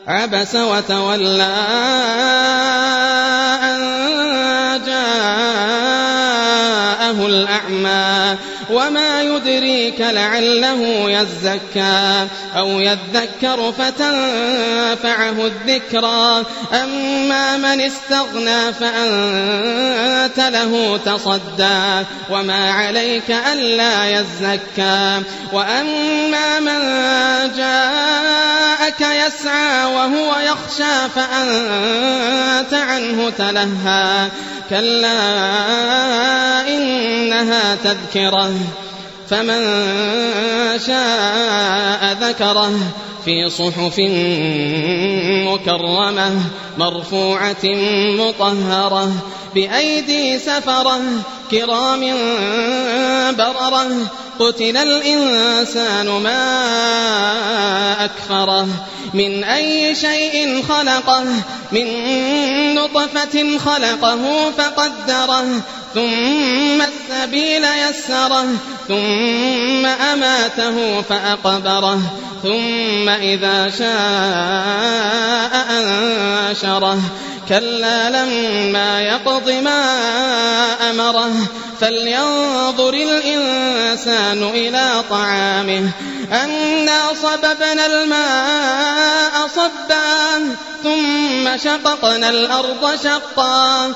عبس وتولى أن جاءه الأعمى وما يدريك لعله يزكى أو يذكر فتنفعه الذكرى أما من استغنى فأنت له تصدى وما عليك ألا يزكى وأما من جاءك يسعى وهو يخشى فأنت عنه تلهى كلا إنها تذكرة فمن شاء ذكره في صحف مكرمة مرفوعة مطهرة بأيدي سفرة كرام بررة قتل الإنسان ما أكفره من أي شيء خلقه من نطفة خلقه فقدره ثم السبيل يسره ثم أماته فأقبره ثم إذا شاء أنشره كلا لما يقض ما أمره فلينظر الإنسان إلى طعامه أنا صببنا الماء صبا ثم شققنا الأرض شقا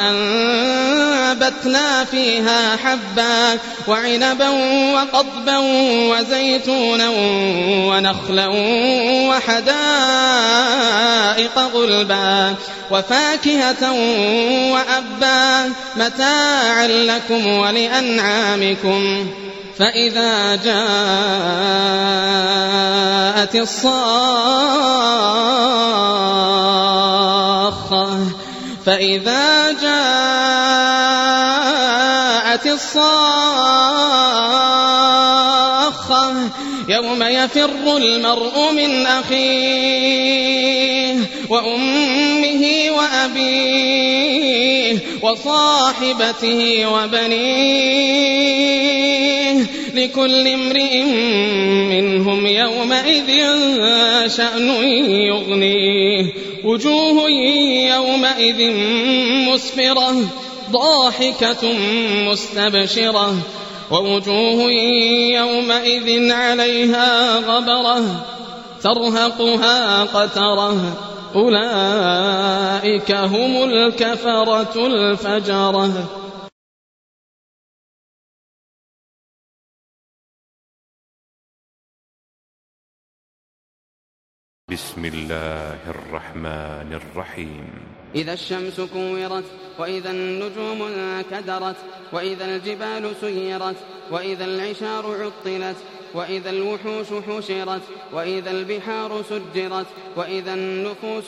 فأنبتنا فيها حبا وعنبا وقضبا وزيتونا ونخلا وحدائق غلبا وفاكهة وأبا متاعا لكم ولأنعامكم فإذا جاءت الصاخة يوم يفر المرء من أخيه وأمه وأبيه وصاحبته وبنيه لكل امرئ منهم يومئذ شأن يغنيه وجوه يومئذ مسفرة ضاحكة مستبشرة ووجوه يومئذ عليها غبرة ترهقها قترة أولئك هم الكفرة الفجرة. بسم الله الرحمن الرحيم. إذا الشمس كورت وإذا النجوم انكدرت وإذا الجبال سيرت وإذا العشار عطلت وإذا الوحوش حشرت وإذا البحار سجرت وإذا النفوس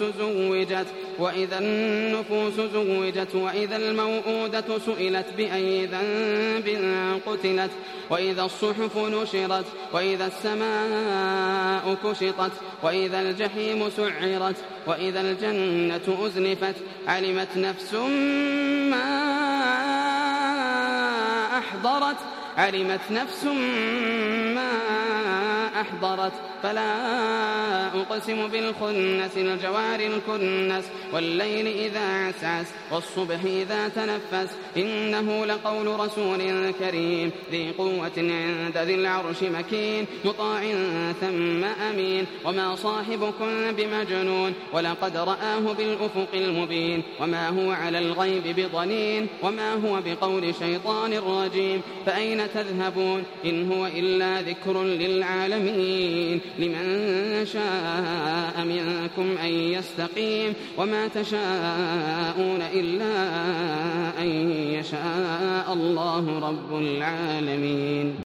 زوجت وإذا الموءودة سئلت بأي ذنب قتلت وإذا الصحف نشرت وإذا السماء كشطت وإذا الجحيم سعرت وإذا الجنة أزلفت علمت نفس ما أحضرت فلا أقسم بالخنس الجوار الكنس والليل إذا عسعس والصبح إذا تنفس إنه لقول رسول كريم ذي قوة عند ذي العرش مكين مطاع ثم أمين وما صاحبكم بمجنون ولقد رآه بالأفق المبين وما هو على الغيب بضنين وما هو بقول شيطان رجيم فأين تذهبون إن هو إلا ذكر للعالمين لمن شاء منكم أن يستقيم وما تشاءون إلا أن يشاء الله رب العالمين.